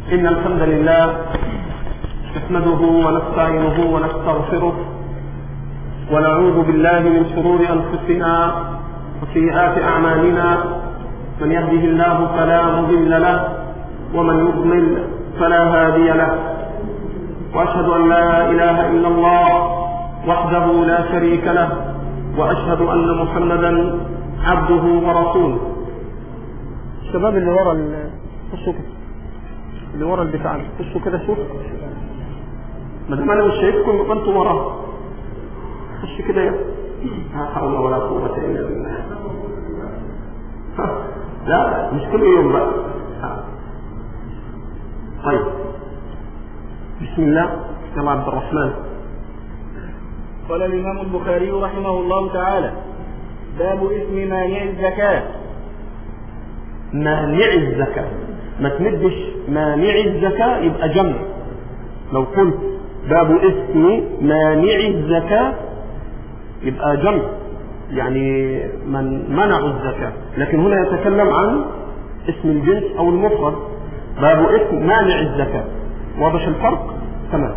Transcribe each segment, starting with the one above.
إن الحمد لله نحمده ونستعينه ونستغفره ونعوذ بالله من شرور أنفسنا وسيئات أعمالنا. من يهده الله فلا مضل له ومن يضلل فلا هادي له، وأشهد أن لا إله إلا الله وحده لا شريك له، وأشهد أن محمدا عبده ورسوله. الشباب اللي ورا خشوا كده، اللي ورا البتاع خشوا كده، شوف ما دام انا مش شايفكم يبقى انتم وراه. خش كده يا لا حول ولا قوة إلا بالله. لا مش كل يوم بقى. طيب بسم الله. يا عبد الرحمن. قال الإمام البخاري رحمه الله تعالى: باب اسم مانع الزكاة. مانع الزكاة، ما تمدش مانع الزكاة يبقى جمع. لو قلت باب اسم مانع الزكاة يبقى جمع، يعني من منعوا الزكاة، لكن هنا يتكلم عن اسم الجنس أو المفرد. باب اسم مانع الزكاة، واضح الفرق؟ تمام.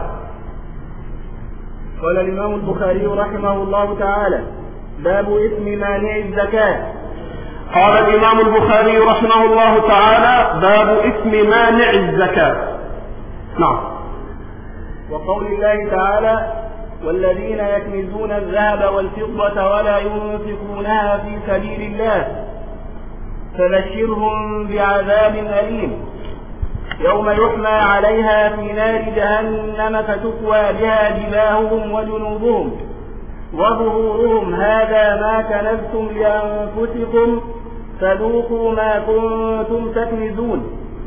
قال الإمام البخاري رحمه الله تعالى: باب اسم مانع الزكاة. قال الإمام البخاري رحمه الله تعالى: باب اسم مانع الزكاة. نعم. وقول الله تعالى: والذين يكنزون الذهب والفضة ولا ينفقونها في سبيل الله فبشرهم بعذاب أليم يوم يحمى عليها في نار جهنم فتكوى بها جباههم وجنوبهم وظهورهم هذا ما كنزتم لأنفسكم فذوقوا ما كنتم تكنزون.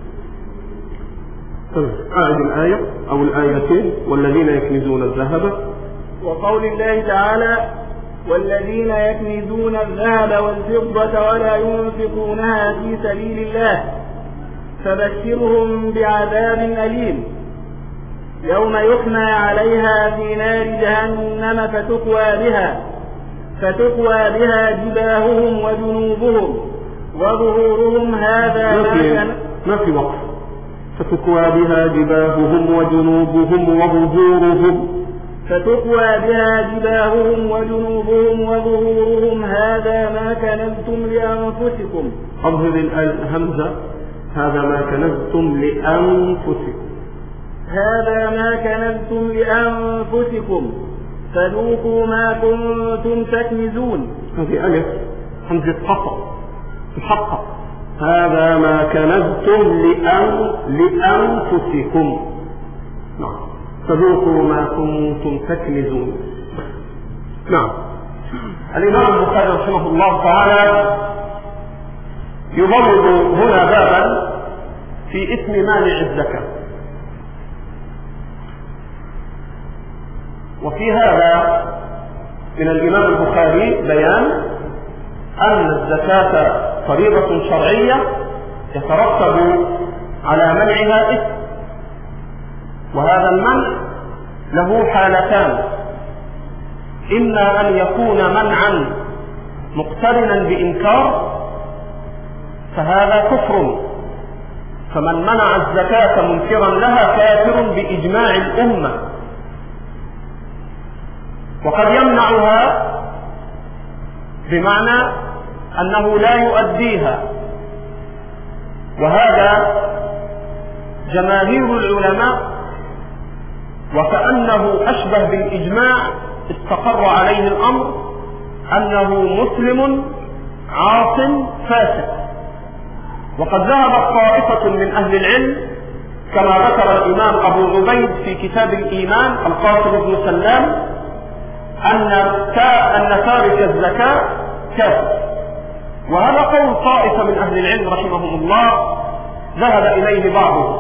أعد الآية أو الآيتين: والذين يكنزون الذهب. وقول الله تعالى: والذين يكنزون الذهب والفضة ولا ينفقونها في سبيل الله فبشرهم بعذاب أليم يوم يحمى عليها في نار جهنم فتكوى بها جباههم وجنوبهم وظهورهم هذا ما في وقف. فتكوى بها جباههم وجنوبهم وظهورهم. فتكوى بها جباههم وجنوبهم وظهورهم هذا ما كنزتم لأنفسكم. أظهر الهمزة. هذا ما كنزتم لأنفسكم. هذا ما كنزتم لأنفسكم فذوقوا ما كنتم تكنزون. هذه ألف همزة قصر محقق. هذا ما كنزتم لأنفسكم. نعم. فذوقوا ما كنتم تكنزون. نعم. الإمام البخاري رحمه الله تعالى يضرب هنا بابا في اسم مانع الزكاة، وفي هذا من الإمام البخاري بيان أن الزكاة فريضة شرعية يترتب على منعها اسم، وهذا المنع له حالتان: إما أن يكون منعا مقترنا بإنكار فهذا كفر، فمن منع الزكاة منكرا لها كافر بإجماع الأمة، وقد يمنعها بمعنى أنه لا يؤديها، وهذا جماهير العلماء وكأنه أشبه بالإجماع استقر عليه الأمر أنه مسلم عاص فاسق. وقد ذهبت طائفة من أهل العلم كما ذكر الإمام أبو عبيد في كتاب الإيمان القاسم بن سلام أن تارك الزكاة كافر، وهذا قول طائفة من أهل العلم رحمهم الله ذهب إليه بعضهم.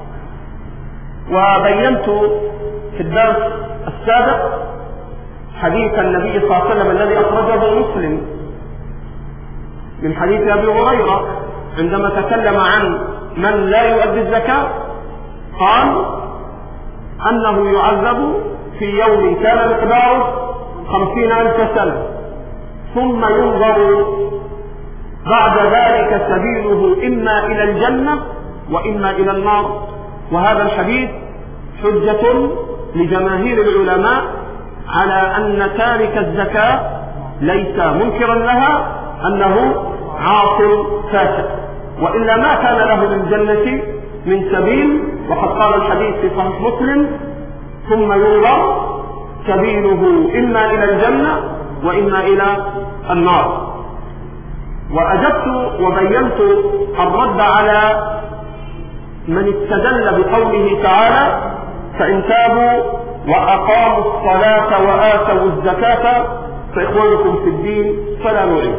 وبينت في الدرس السابق حديث النبي صلى الله عليه وسلم الذي أخرجه مسلم من حديث أبي هريرة عندما تكلم عن من لا يؤدي الزكاة، قال أنه يعذب في يوم كان مقداره 50,000 سنة ثم ينظر بعد ذلك سبيله إما إلى الجنة وإما إلى النار. وهذا الحديث حجة لجماهير العلماء على أن تارك الزكاة ليس منكرا لها، أنه عاص فاسق، وإلا ما كان له للجنة من سبيل. وقد قال الحديث في صحيح مسلم: ثم ينظر سبيله إما إلى الجنة وإما إلى النار. وأجبت وبينت الرد على من استدل بقوله تعالى: فإن تابوا وأقاموا الصلاة وآتوا الزكاة فإخوانكم في الدين فلا نعيد.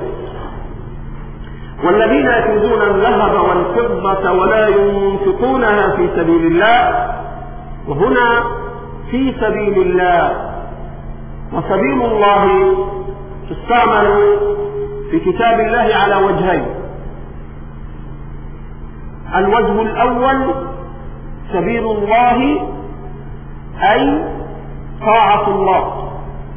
والذين يكنزون الذهب والفضة ولا ينفقونها في سبيل الله. وهنا في سبيل الله، وسبيل الله تستعمل في كتاب الله على وجهين: الوجه الأول سبيل الله أي طاعة الله،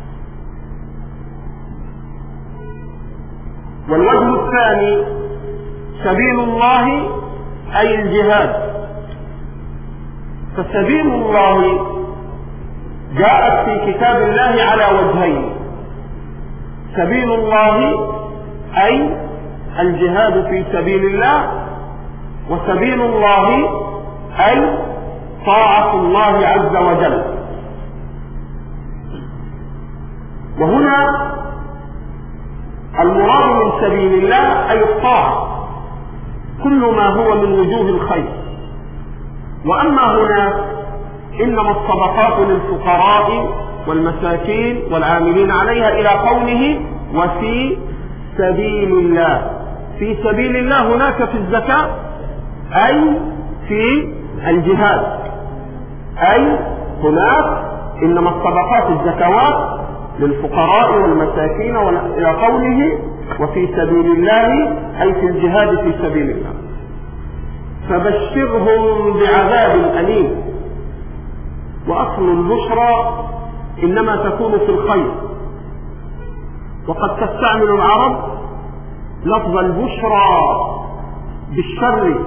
والوجه الثاني سبيل الله أي الجهاد. فسبيل الله جاءت في كتاب الله على وجهين: سبيل الله أي الجهاد في سبيل الله، وسبيل الله أي طاعة الله عز وجل. وهنا المراد من سبيل الله أي الطاعة، كل ما هو من وجوه الخير. وأما هنا إنما الصدقات للفقراء والمساكين والعاملين عليها إلى قوله: وفي سبيل الله. في سبيل الله هناك في الزكاة أي في الجهاد، أي هناك إنما الصدقات الزكوات للفقراء والمساكين إلى قوله: وفي سبيل الله أي في الجهاد في سبيل الله. فبشرهم بعذاب أليم. وأصل البشرى إنما تكون في الخير، وقد تستعمل العرب لفظ البشرى بالشر.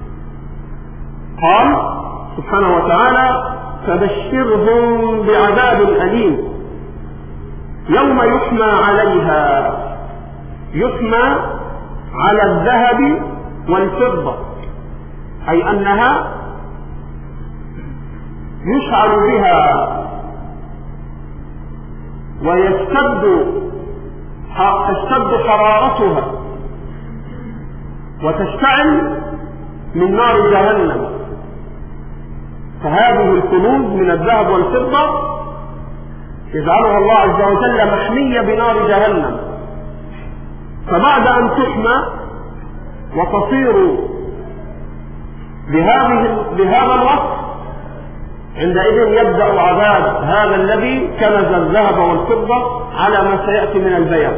قال سبحانه وتعالى: فبشرهم بعذاب أليم يوم يحمى عليها. يحمى على الذهب والفضة، أي أنها يشعر بها تشتد حرارتها وتشتعل من نار جهنم. فهذه الكنوز من الذهب والفضة يجعلها الله عز وجل محمية بنار جهنم، فبعد أن تحمى وتصير بهذا الوصف، عندئذ يبدأ عذاب هذا الذي كنز الذهب والفضة على ما سيأتي من البيان.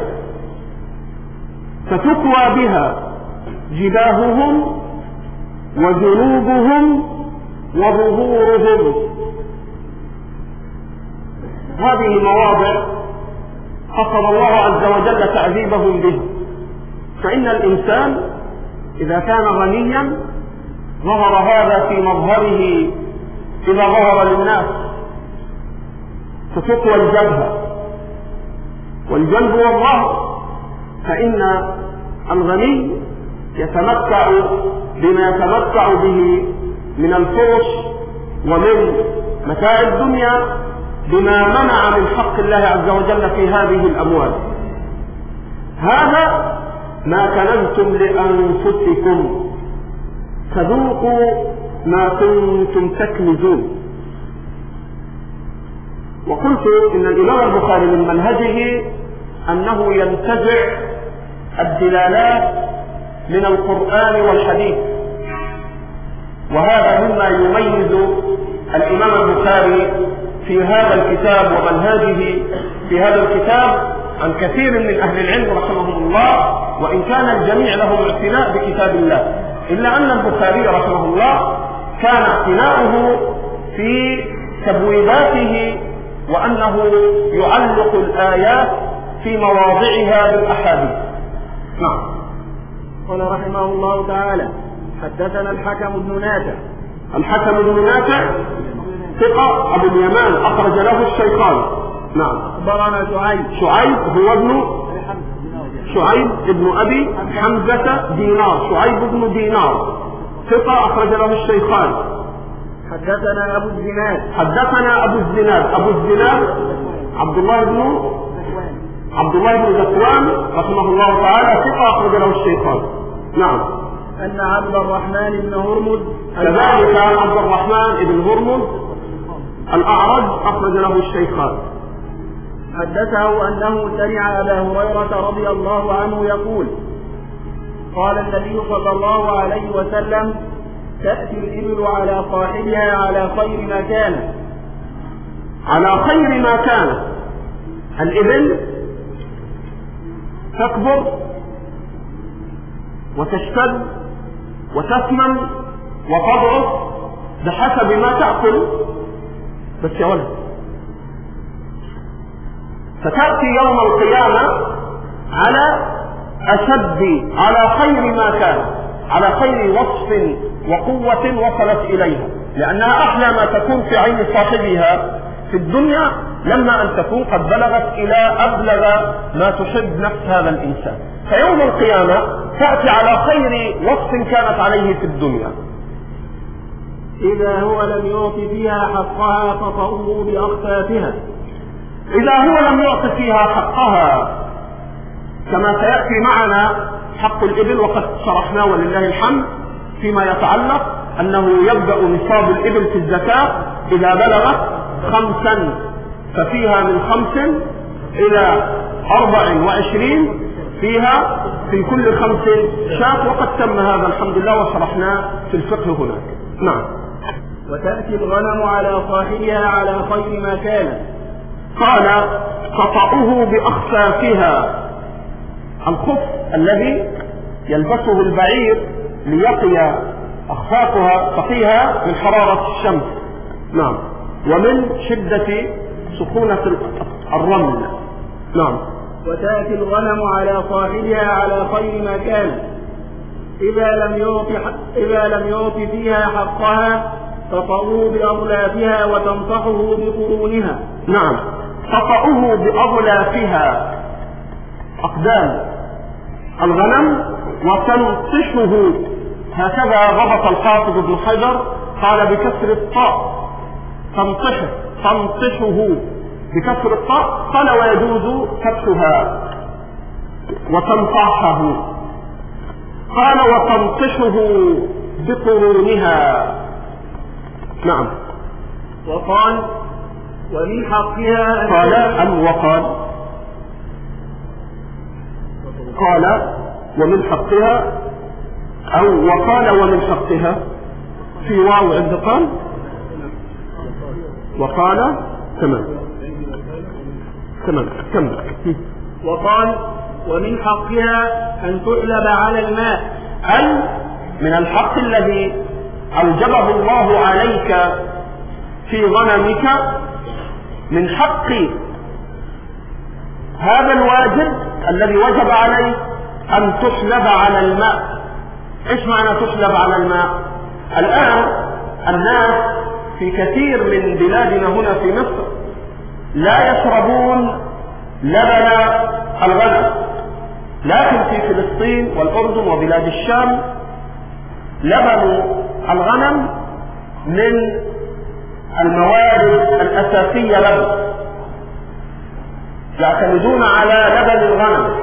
فتكوى بها جباههم وجنوبهم وظهورهم. هذه مواضع قصد الله عز وجل تعذيبهم بها. فإن الإنسان إذا كان غنيا ظهر هذا في مظهره إذا ظهر للناس، فتقوى الجبهة والجنب والظهر. فإن الغني يتمتع بما يتمتع به من الفرش ومن متاع الدنيا بما منع من حق الله عز وجل في هذه الأموال. هذا ما كنزتم لأنفسكم فذوقوا ما كنتم تكنزون. وقلت إن الإمام البخاري من منهجه أنه ينتزع الدلالات من القرآن والحديث، وهذا مما يميز الإمام البخاري في هذا الكتاب ومنهجه في هذا الكتاب عن كثير من أهل العلم رحمهم الله، وإن كان الجميع لهم اعتناء بكتاب الله، إلا أن البخاري رحمه الله كان اعتناؤه في تبويباته وأنه يعلق الآيات في مواضعها بالأحاديث. قال رحمه الله تعالى: حدثنا الحكم بن نافع. الحكم بن نافع ثقة أبو اليمان أخرج له الشيخان. نعم. أخبرنا شعيب هو ابن شعيب ابن أبي حمزة دينار، شعيب بن دينار ثقة أخرج له الشيخان. حدثنا أبو الزناد أبو الزناد عبد الله بن ذكوان رحمه الله تعالى ثقة أخرج له الشيخان. نعم. أن عبد الرحمن بن هرمز كذلك عبد الرحمن بن هرمز الأعرج أخرج له الشيخان. حدثه أنه سمع أبا هريرة رضي الله عنه يقول: قال النبي صلى الله عليه وسلم: تأتي الإبل على صاحبها على خير ما كان. على خير ما كان. الإبل تكبر وتشتد وتسمن وتضعف بحسب ما تأكل. بس يا ولد، فتأتي يوم القيامة على خير ما كان، على خير وصف وقوة وصلت إليها، لأنها أحلى ما تكون في عين صاحبها في الدنيا لما أن تكون قد بلغت إلى أبلغ ما تحب نفس هذا الإنسان. فيوم القيامة تأتي على خير وصف كانت عليه في الدنيا. إذا هو لم يعط فيها حقها فطؤوا بأخفافها. إذا هو لم يعط فيها حقها، كما سيأتي معنا حق الإبل وقد شرحناه ولله الحمد فيما يتعلق أنه يبدأ نصاب الإبل في الزكاة إذا بلغت 5 ففيها من 5 إلى 24 فيها في كل 5 شاة، وقد تم هذا الحمد لله وشرحناه في الفقه هناك. نعم. وتأتي الغنم على صاحبها على خير ما كان. قال: قطعه بأخفافها. الخف الذي يلبسه البعير ليقي أخفافها تقيها من حرارة الشمس. نعم. ومن شدة سخونة الرمل. نعم. وتأتي الغنم على صاحبها على خير ما كان. إذا لم يعط فيها حقها تطأوه بأغلافها وتنصحه بقرونها. نعم. تطأوه بأغلافها، أقدام الغنم، وتنطشه. هكذا ضبط الحافظ ابن حجر، قال بكسر الطاء تنطشه بكسر الطاء، قال ويجوز فتحها وتنطحه. قال وتنطشه بقرونها. نعم. وقال ومن حقها قال ومن حقها، أو وقال ومن حقها في واو عند وقال تمام. وقال ومن حقها أن تحلب على الماء. من الحق الذي أوجبه الله عليك في غنمك، من حق هذا الواجب الذي وجب عليك أن تحلب على الماء. إيش معنى تحلب على الماء؟ الآن الناس في كثير من بلادنا هنا في مصر لا يشربون لبن الغنم، لكن في فلسطين والأردن وبلاد الشام لبن الغنم من الموارد الأساسية لهم، يعتمدون على لبن الغنم.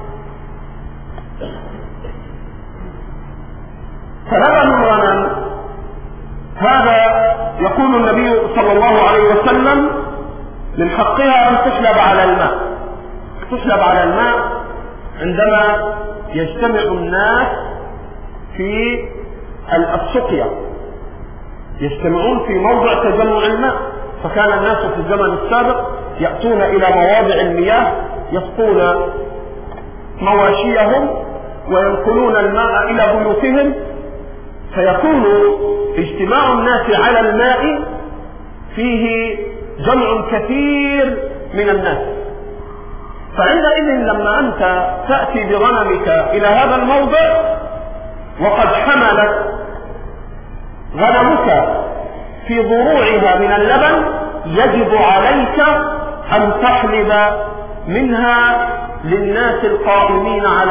فلبن الغنم هذا يقول النبي صلى الله عليه وسلم من حقها أن تحلب على الماء. تحلب على الماء عندما يجتمع الناس في السقيا، يجتمعون في موضع تجمع الماء. فكان الناس في الزمن السابق يأتون إلى مواضع المياه يسقون مواشيهم وينقلون الماء إلى بيوتهم، فيكون اجتماع الناس على الماء فيه جمع كثير من الناس. فعندئذ لما أنت تأتي بغنمك إلى هذا الموضع وقد حملت غنمك في ضروعها من اللبن يجب عليك أن تحلب منها للناس القائمين على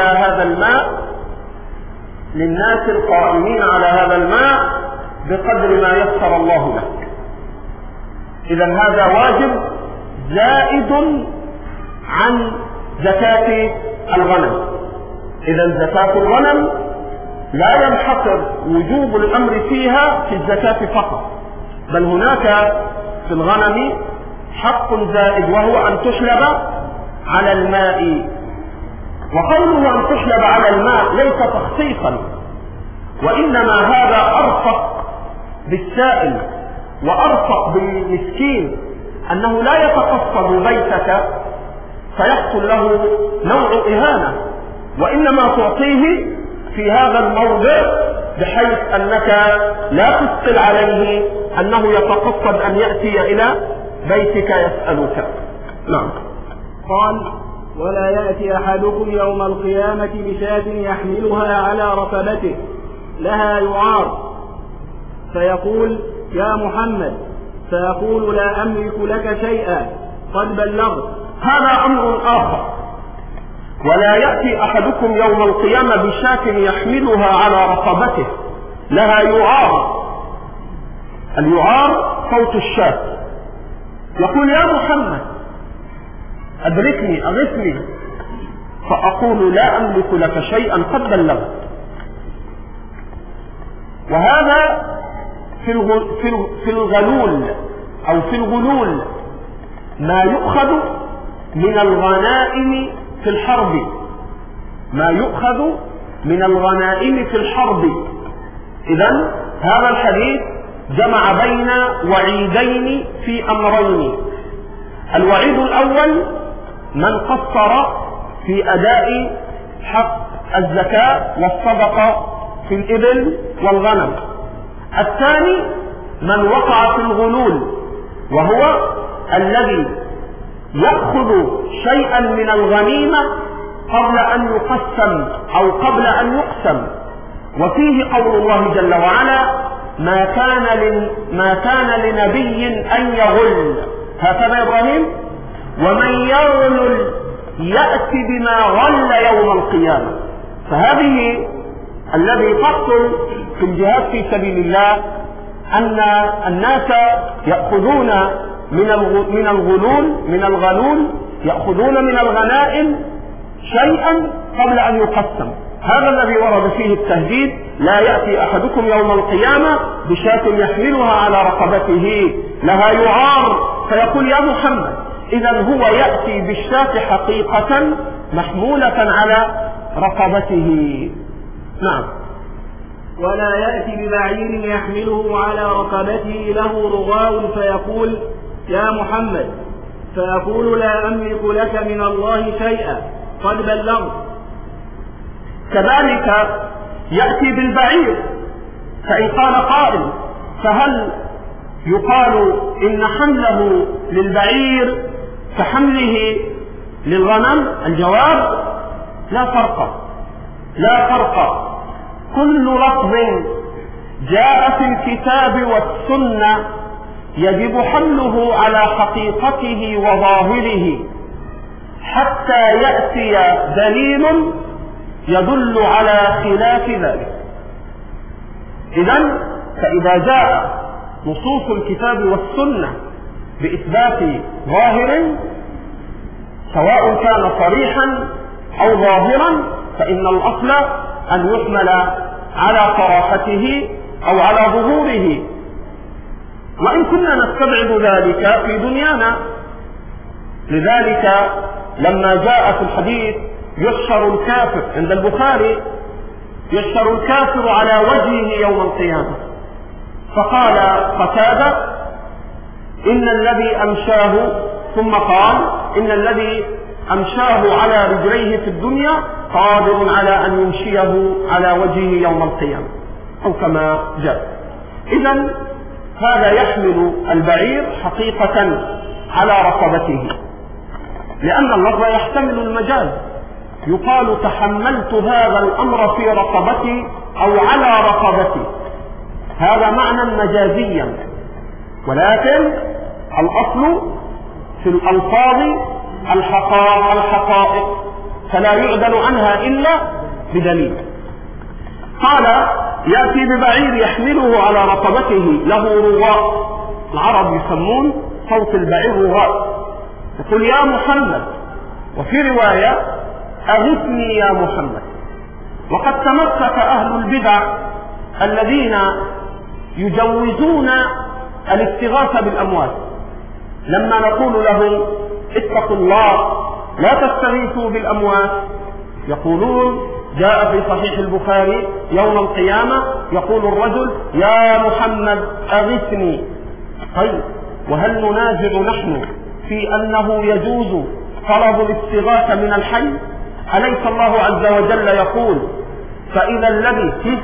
هذا الماء بقدر ما يسر الله لك. إذا هذا واجب زائد عن زكاة الغنم. إذا زكاة الغنم لا ينحصر وجوب الأمر فيها في الزكاة فقط، بل هناك في الغنم حق زائد وهو أن تحلب على الماء. وقوله أن تحلب على الماء ليس تخصيصا، وإنما هذا أرفق بالسائل وأرفق بالمسكين، أنه لا يتقصد بيتك فيحصل له نوع إهانة، وإنما تعطيه في هذا الموضع بحيث أنك لا تثقل عليه أنه يتقصد أن يأتي إلى بيتك يسألك. نعم. قال: ولا يأتي أحدكم يوم القيامة بشاة يحملها على رقبته لها يعار فيقول: يا محمد، فيقول: لا أملك لك شيئا قد بلغت. هذا أمر آخر. ولا يأتي أحدكم يوم القيامة بشاة يحملها على رقبته لها يعار. اليعار صوت الشاة، يقول: يا محمد أدركني أغثني، فأقول: لا أملك لك شيئا قد بلغت. وهذا في الغلول أو في الغلول ما يؤخذ من الغنائم في الحرب، إذن هذا الحديث جمع بين وعيدين في أمرين. الوعيد الأول من قصر في أداء حق الزكاة والصدقة في الإبل والغنم. الثاني من وقع في الغلول، وهو الذي يأخذ شيئا من الغنيمة قبل أن يقسم أو قبل أن يقسم. وفيه قول الله جل وعلا: ما كان لنبي أن يغل، هكذا إبراهيم، ومن يغل يأتي بما غل يوم القيامة. فهذه الذي تحصل في الجهاد في سبيل الله أن الناس يأخذون من الغلول يأخذون من الغنائم شيئا قبل أن يقسم. هذا الذي ورد فيه التهديد: لا يأتي أحدكم يوم القيامة بشاة يحملها على رقبته لها يعار، فيقول: يا محمد. إذا هو يأتي بالشاة حقيقة محمولة على رقبته. نعم. ولا يأتي ببعير يحمله على رقبته له رغاء فيقول: يا محمد، فيقول: لا أملك لك من الله شيئا قد بلغت. كذلك يأتي بالبعير، فإن قال قائل: فهل يقال إن حمله للبعير كحمله للغنم؟ الجواب: لا فرق. كل لفظ جاء في الكتاب والسنة يجب حمله على حقيقته وظاهره حتى يأتي دليل يدل على خلاف ذلك. إذن فإذا جاء نصوص الكتاب والسنة بإثبات ظاهر سواء كان صريحا أو ظاهرا فإن الأصل أن يحمل على صراحته أو على ظهوره، وإن كنا نستبعد ذلك في دنيانا. لذلك لما جاء في الحديث: يحشر الكافر عند البخاري، يحشر الكافر على وجهه يوم القيامة، فقال قتادة: إن الذي أمشاه، ثم قال: إن الذي أمشاه على رجليه في الدنيا قادر على أن يمشيه على وجهه يوم القيامة، أو كما جاء. إذن هذا يحمل البعير حقيقة على رقبته، لأن اللفظ يحتمل المجاز. يقال: تحملت هذا الأمر في رقبتي أو على رقبتي، هذا معنى مجازيا، ولكن الأصل في الألفاظ الحقائق، فلا يعدل عنها إلا بدليل. قال يأتي ببعير يحمله على رقبته له رواء، العرب يسمون صوت البعير رواء، يقول يا محمد، وفي رواية أغثني يا محمد. وقد تمسك أهل البدع الذين يجوزون الاستغاثة بالأموات لما نقول لهم اتقوا الله لا تستغيثوا بالأموات، يقولون جاء في صحيح البخاري يوم القيامة يقول الرجل يا محمد أغثني. طيب، وهل ننازع نحن في أنه يجوز طلب الاستغاثة من الحي؟ أليس الله عز وجل يقول فإذا الذي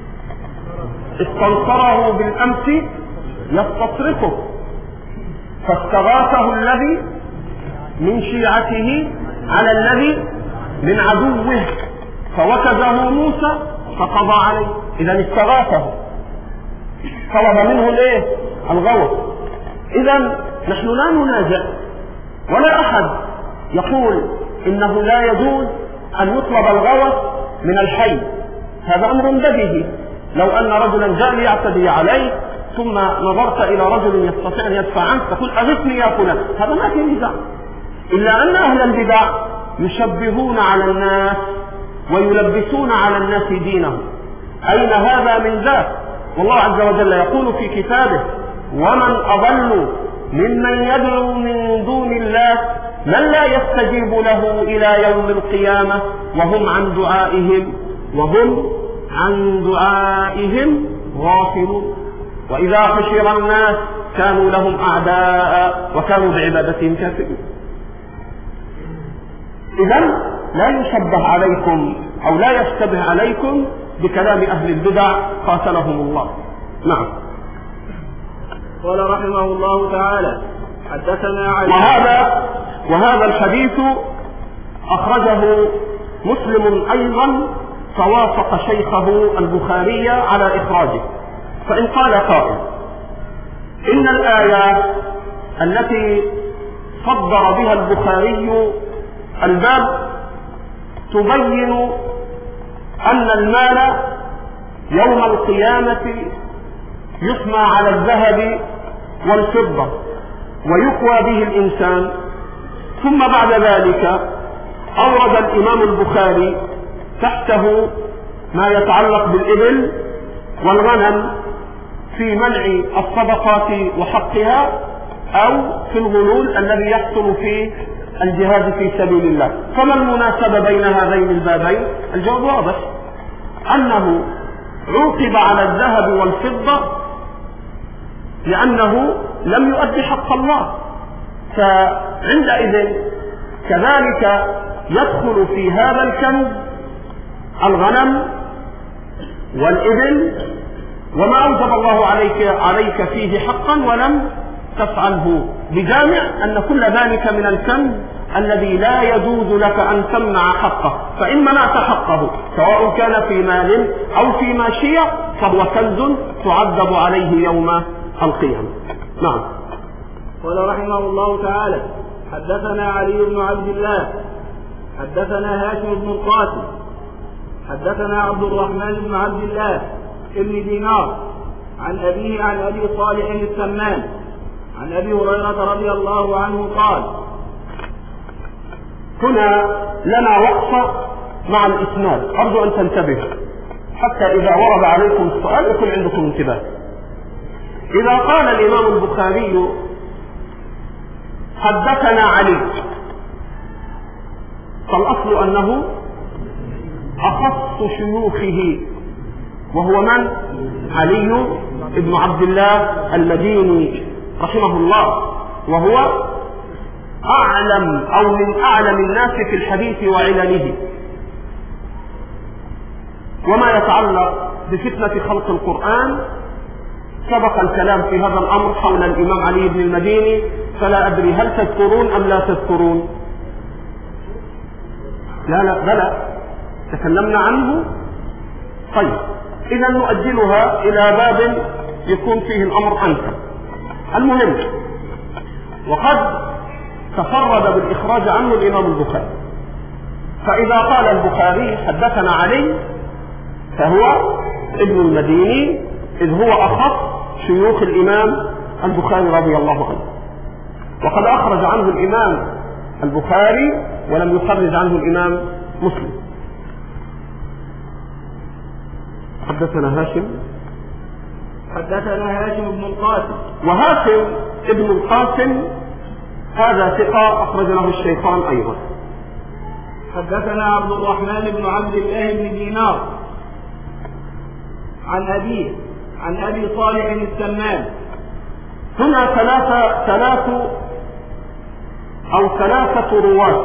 استنصره بالأمس يستصرخه، فاستغاثه الذي من شيعته على الذي من عدوه فوكزه موسى فقضى عليه. إذا استغاثه، طلب منه الايه؟ الغوث. إذا نحن لا ننازع، ولا أحد يقول إنه لا يجوز أن يطلب الغوث من الحي، هذا أمر بديهي. لو أن رجلا جاء ليعتدي عليه ثم نظرت إلى رجل يستطيع أن يدفع عنك تقول أغثني يا فلان، هذا ما في نزاع. إلا أن أهل البدع يشبهون على الناس ويلبسون على الناس دينهم. أين هذا من ذاك؟ والله عز وجل يقول في كتابه ومن أضل ممن يدعو من دون الله من لا يستجيب له إلى يوم القيامة وهم عن دعائهم غافلون. وإذا حشر الناس كانوا لهم أعداء وكانوا بعبادتهم كافرين. إذن لا يشبه عليكم أو لا يشتبه عليكم بكلام أهل البدع قاتلهم الله. نعم. قال رحمه الله تعالى حدثنا علي. وهذا الحديث أخرجه مسلم أيضا فوافق شيخه البخاري على إخراجه. فإن قال قائل إن الآية التي صدر بها البخاري الباب تبين أن المال يوم القيامة يسمى على الذهب والفضة ويكوى به الإنسان، ثم بعد ذلك أورد الإمام البخاري تحته ما يتعلق بالإبل والغنم في منع الصدقات وحقها أو في الغلول الذي يحصل في الجهاد في سبيل الله. فما المناسبة بين هذين البابين؟ الجواب واضح، أنه عوقب على الذهب والفضة لأنه لم يؤدي حق الله، فعندئذ كذلك يدخل في هذا الكنز الغنم والإبل وما أوجب الله عليك فيه حقا ولم تفعله، بجامع أن كل ذلك من الكنز الذي لا يجوز لك أن تمنع حقه، فإن منعت حقه سواء كان في مال أو في ماشية فهو كنز تعذب عليه يوم القيامة. نعم. قال رحمه الله تعالى حدثنا علي بن عبد الله حدثنا هاشم بن القاسم حدثنا عبد الرحمن بن عبد الله ابن دينار عن أبيه عن أبي صالح السمان عن أبي هريرة رضي الله عنه قال. هنا لنا وقفة مع الإسناد، أرجو أن تنتبه حتى إذا ورد عليكم السؤال يكون عندكم انتباه. إذا قال الإمام البخاري حدثنا علي فالأصل أنه أخص شيوخه، وهو من؟ علي بن عبد الله المديني رحمه الله، وهو أعلم أو من أعلم الناس في الحديث وعلله. وما يتعلق بفتنة خلق القرآن سبق الكلام في هذا الأمر حول الإمام علي بن المديني، فلا أدري هل تذكرون أم لا تذكرون؟ لا بلى تكلمنا عنه. طيب، إذا نؤجلها إلى باب يكون فيه الأمر أنسب. المهم، وقد تفرد بالإخراج عنه الإمام البخاري، فإذا قال البخاري حدثنا علي فهو ابن المديني، إذ هو أخص شيوخ الإمام البخاري رضي الله عنه، وقد أخرج عنه الإمام البخاري ولم يخرج عنه الإمام مسلم. حدثنا هاشم بن القاسم. وهاشم ابن القاسم هذا ثقة أخرج له الشيخان أيضا. حدثنا عبد الرحمن بن عبد الله بن دينار عن أبيه عن أبي صالح السمان. هنا ثلاثة رواة.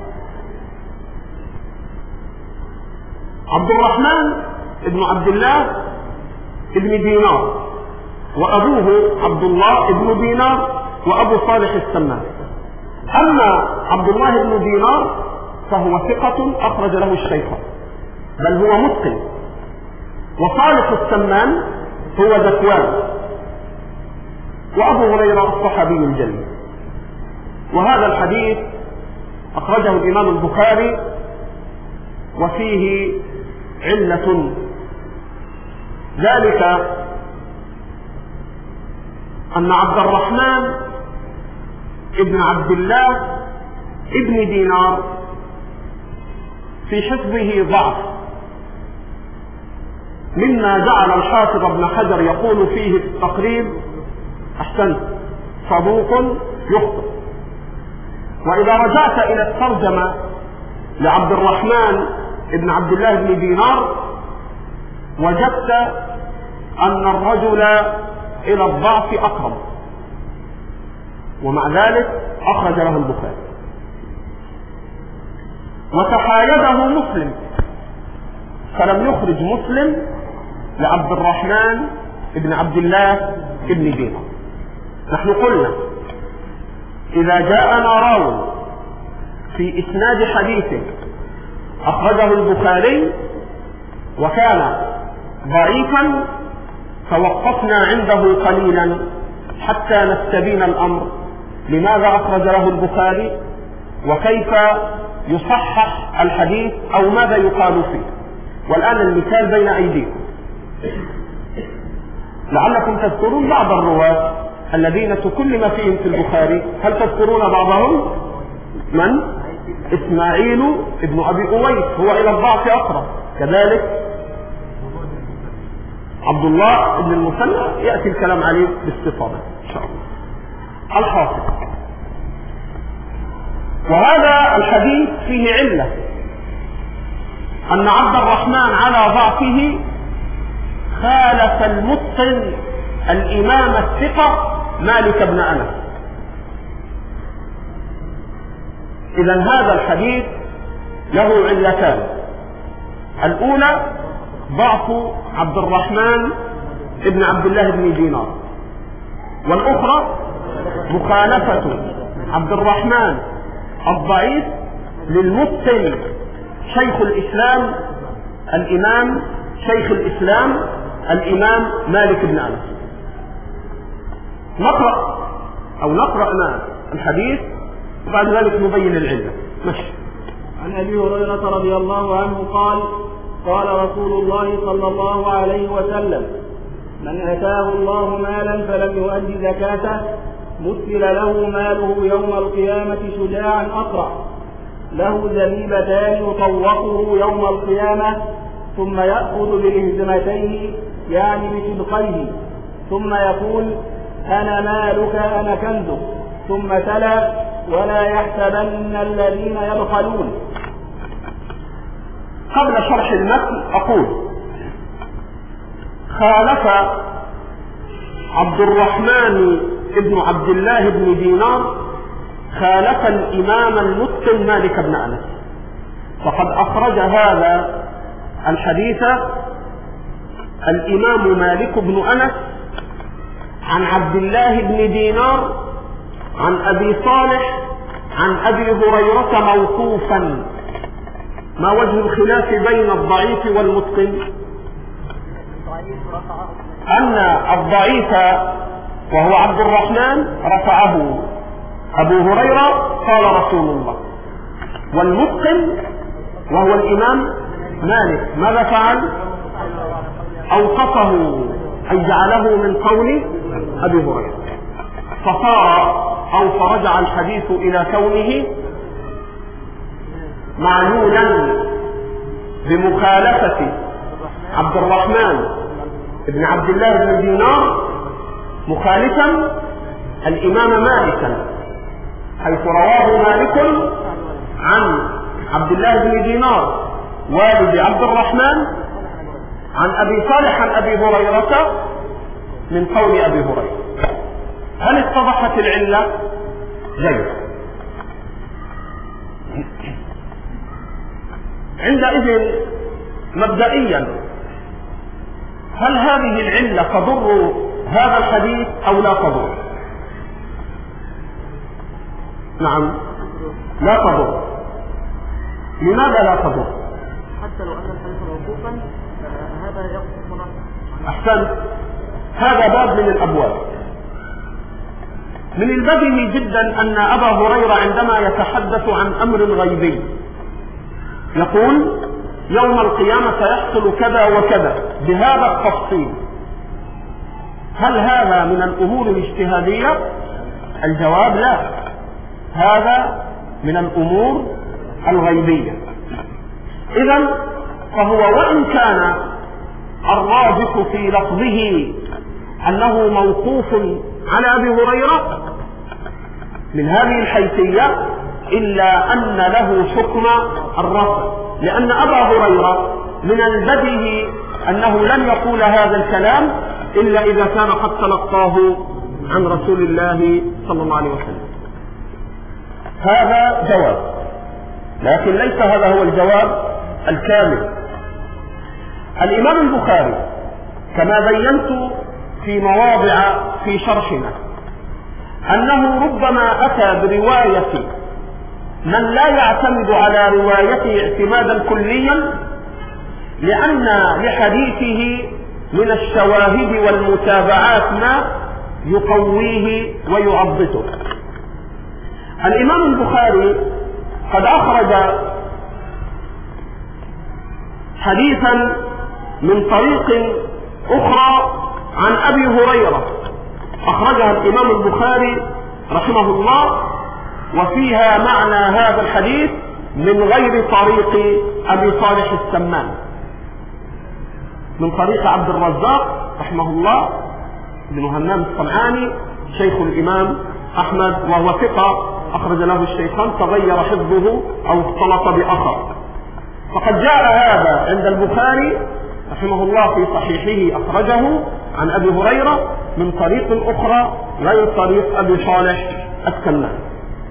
عبد الرحمن بن عبد الله بن دينار، وأبوه عبد الله بن دينار، وأبو صالح السمان. أما عبد الله بن دينار فهو ثقة أخرج له الشيخان، بل هو متقن. وصالح السمان هو ذكوان، وأبو هريرة الصحابي الجليل. وهذا الحديث أخرجه الإمام البخاري وفيه علة، ذلك أن عبد الرحمن ابن عبد الله ابن دينار في حفظه ضعف، مما جعل الحافظ ابن حجر يقول فيه في التقريب أحسنت صدوق يخطئ. وإذا رجعت إلى الترجمة لعبد الرحمن ابن عبد الله بن دينار وجدت أن الرجل إلى الضعف أقرب، ومع ذلك أخرج له البخاري. وتحايده مسلم، فلم يخرج مسلم لعبد الرحمن ابن عبد الله ابن دينار. نحن قلنا إذا جاءنا راوي في إسناد حديث أخرجه البخاري وكان ضعيفا توقفنا عنده قليلا حتى نستبين الأمر، لماذا أخرج له البخاري وكيف يصحح الحديث أو ماذا يقال فيه. والآن المثال بين أيديكم، لعلكم تذكرون بعض الرواة الذين تكلم فيهم في البخاري. هل تذكرون بعضهم؟ من؟ إسماعيل ابن أبي أويس هو إلى الضعف أقرب، كذلك عبد الله بن المثنى يأتي الكلام عليه باستفاضة إن شاء الله. الحاصل، وهذا الحديث فيه علة، أن عبد الرحمن على ضعفه خالف المتقن الإمام الثقة مالك بن أنس. إذن هذا الحديث له علتان: الأولى ضعف عبد الرحمن ابن عبد الله بن دينار، والأخرى مخالفة عبد الرحمن الضعيف للمتقن شيخ الإسلام الإمام مالك بن أنس. نقرأ الحديث وبعد ذلك نبين العلة. ماشي. عن أبي هريرة رضي الله عنه قال: قال رسول الله صلى الله عليه وسلم: من أتاه الله مالا فلم يؤد زكاته مثل له ماله يوم القيامة شجاعا أقرع، له زبيبتان يطوقه يوم القيامة، ثم يأخذ بلهزمتيه يعني بشدقيه، ثم يقول: أنا مالك أنا كنزك، ثم تلا: ولا يحسبن الذين يبخلون. قبل شرح المتن أقول: خالف عبد الرحمن ابن عبد الله بن دينار خالف الإمام المتقن مالك بن أنس، فقد أخرج هذا الحديث الإمام مالك بن أنس عن عبد الله بن دينار عن أبي صالح عن أبي هريرة موقوفا. ما وجه الخلاف بين الضعيف والمتقن؟ أن الضعيف وهو عبد الرحمن رفعه أبو هريرة قال رسول الله، والمتقن وهو الإمام مالك ماذا فعل؟ أوقفه أي جعله من قول أبي هريرة، فصار أو فرجع الحديث إلى كونه معلولا بمخالفة عبد الرحمن بن عبد الله بن دينار مخالفا الإمام مالكا، حيث رواه مالك عن عبد الله بن دينار والد عبد الرحمن عن أبي صالح عن أبي هريرة من قول أبي هريرة. هل اتضحت العلة؟ جيد. عندئذ مبدئيا هل هذه العلة تضر هذا الحديث أو لا تضر؟ نعم لا تضر. لماذا لا تضر؟ حتى لو أن الحديث موقوفا هذا يقصد مناطق. أحسنت. هذا باب من الأبواب. من البديهي جدا أن أبا هريرة عندما يتحدث عن أمر غيبي يقول يوم القيامة سيحصل كذا وكذا بهذا التفصيل، هل هذا من الأمور الاجتهادية؟ الجواب لا، هذا من الأمور الغيبية. إذن فهو وإن كان الراجح في لفظه أنه موقوف على أبي هريرة من هذه الحيثية، إلا أن له حكم الرفع، لأن أبا هريرة من البديهي أنه لن يقول هذا الكلام إلا إذا كان قد تلقاه عن رسول الله صلى الله عليه وسلم. هذا جواب، لكن ليس هذا هو الجواب الكامل. الإمام البخاري كما بينت في مواضع في شرحنا أنه ربما أتى برواية من لا يعتمد على روايته اعتمادا كليا، لأن لحديثه من الشواهد والمتابعات ما يقويه ويعضده. الإمام البخاري قد أخرج حديثا من طريق أخرى عن أبي هريرة، أخرجها الإمام البخاري رحمه الله، وفيها معنى هذا الحديث من غير طريق أبي صالح السمان، من طريق عبد الرزاق رحمه الله بن همام الصنعاني شيخ الإمام أحمد، وهو ثقة أخرج له الشيخان تغير حفظه أو اختلط بآخر. فقد جاء هذا عند البخاري رحمه الله في صحيحه، أخرجه عن أبي هريرة من طريق أخرى غير طريق أبي صالح السمان.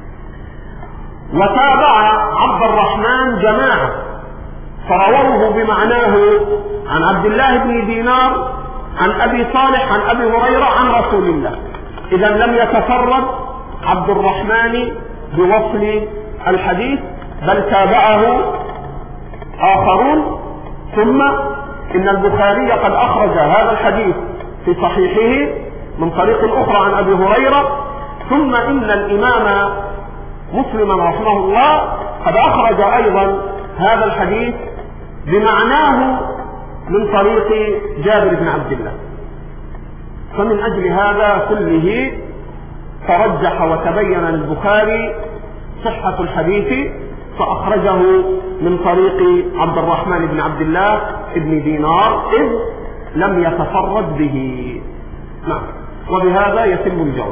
وتابع عبد الرحمن جماعة فرووه بمعناه عن عبد الله بن دينار عن أبي صالح عن أبي هريرة عن رسول الله. إذا لم يتفرد عبد الرحمن بوصل الحديث، بل تابعه آخرون. ثم إن البخاري قد أخرج هذا الحديث في صحيحه من طريق أخرى عن أبي هريرة. ثم إن الإمام مسلم رحمه الله قد أخرج أيضا هذا الحديث بمعناه من طريق جابر بن عبد الله. فمن أجل هذا كله ترجح وتبين للبخاري صحة الحديث، فأخرجه من طريق عبد الرحمن بن عبد الله بن دينار إذ لم يتفرد به. وبهذا يتم الجواب.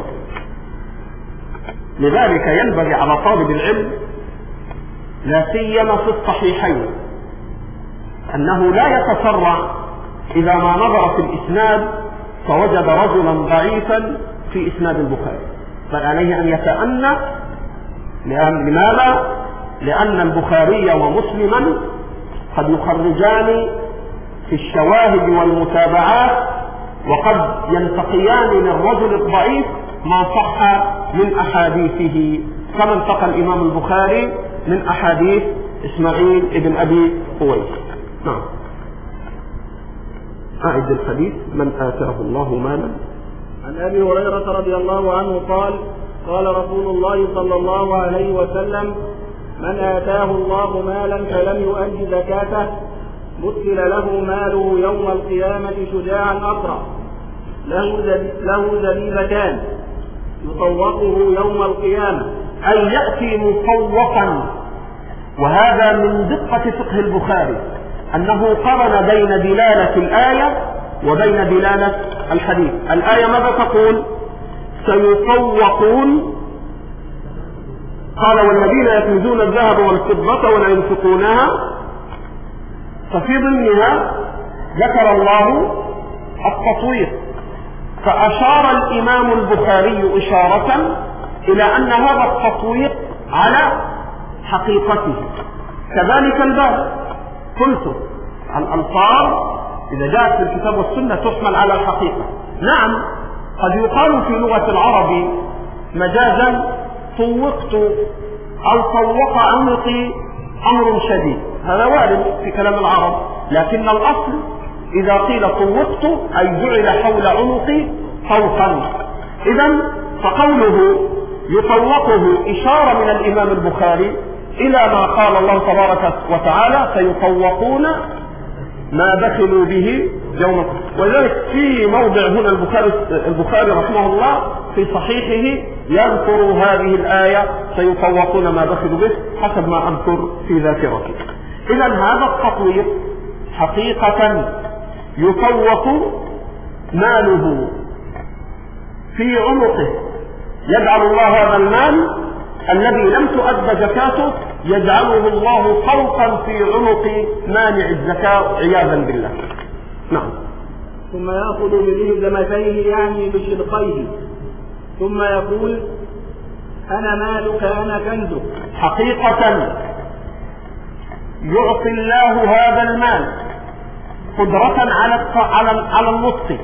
لذلك ينبغي على طالب العلم لا سيما في الصحيحين أنه لا يتسرع إذا ما نظر في الإسناد فوجد رجلا ضعيفا في إسناد البخاري، بل عليه أن يتأنى. لماذا؟ لأن البخاري ومسلما قد يخرجان في الشواهد والمتابعات، وقد ينتقيان للرجل الضعيف ما صح من أحاديثه، كما انتقى الإمام البخاري من أحاديث إسماعيل ابن أبي أويس. أعد الحديث. من آتاه الله مالا. عن أبي هريرة رضي الله عنه قال قال رسول الله صلى الله عليه وسلم: من آتاه الله مالا فلم يؤد زكاته مثل له ماله يوم القيامة شجاعا أقرع له زبيبتان يطوقه يوم القيامة، أي يأتي مطوقا. وهذا من دقة فقه البخاري أنه قرن بين دلالة الآية وبين دلالة الحديث. الآية ماذا تقول؟ سيطوقون. قال: والذين يكنزون الذهب والفضة ولا ينفقونها. ففي ضمنها ذكر الله التطويق، فأشار الإمام البخاري إشارة إلى أن هذا التطويق على حقيقته. كذلك الباب، قلت الألفاظ إذا جاءت في الكتاب والسنة تحمل على الحقيقة. نعم، قد يقال في لغة العرب مجازا: طوقت أو طوق عنقي أمر شديد. هذا وارد في كلام العرب، لكن الأصل إذا قيل طوقت أي جعل حول عنقي طوقا. إذن فقوله يطوقه إشارة من الإمام البخاري إلى ما قال الله تبارك وتعالى: سيطوقون ما بخلوا به يوم. ولذلك في موضع هنا البخاري رحمه الله في صحيحه يذكر هذه الآية: سيطوقون ما بخلوا به، حسب ما أذكر في ذاكرتي. إذن هذا التطويق حقيقة يطوق ماله في عنقه، يجعل الله هذا المال الذي لم تؤد زكاته يجعله الله طوقا في عنق مانع الزكاة عياذا بالله. نعم. ثم يأخذ بمهزمتيه يعني بشدقيه ثم يقول: أنا مالك أنا كنزك. حقيقة يعطي الله هذا المال قدرة على النطق،